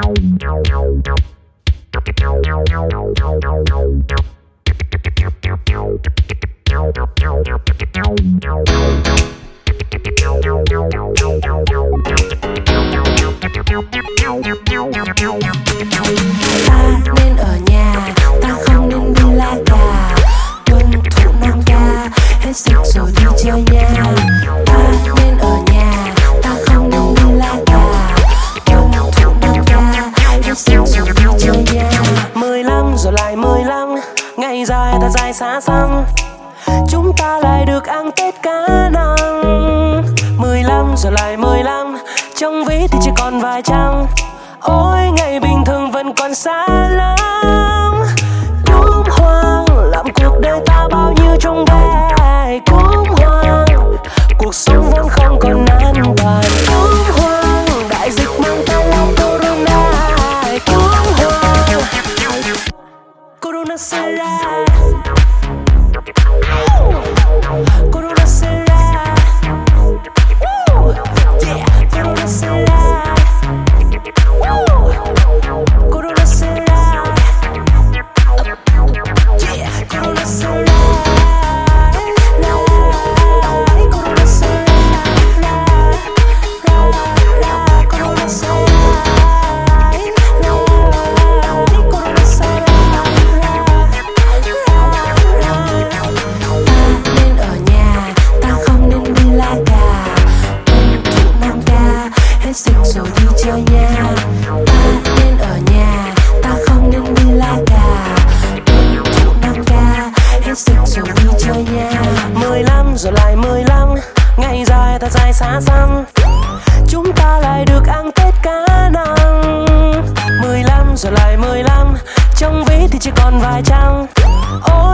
nên ở nhà, ta không nên đi la cà. Tuân thủ 5K, hết dịch rồi đi chơi nha. Ta nên ở nhà, ta không nên đi la cà. Tuân thủ 5K, hết dịch rồi đi chơi nha. 15 rồi lại 15, ngày dài ta dài xa xăm. Chúng ta lại được ăn Tết cá nặng. 15 rồi lại 15, trong ví thì chỉ còn vài trăm. Ôi ngày bình thường vẫn còn xa lắm. Cúm hoang làm cuộc đời ta bao nhiêu trong gai. Cúm hoang cuộc sống vẫn không còn an toàn. Cúm hoang đại dịch mang theo là corona. Cúm hoang corona sẽ ra. Corona sẽ ra. Yeah, corona sẽ ra. Corona sẽ ra. Yeah, corona sẽ ra. Corona sẽ ra. Corona sẽ nên ở nhà, ta không nên đi la cà. Tuân thủ 5K, hết dịch rồi đi chơi nha. Ta nên ở nhà, ta không nên đi la cà. Tuân thủ 5K, hết dịch rồi đi chơi nha. 15 rồi lại 15, ngày dài ta dài xa xăm. Chúng ta lại được ăn Tết cá nặng. 15 rồi lại 15, trong ví thì chỉ còn vài trăm.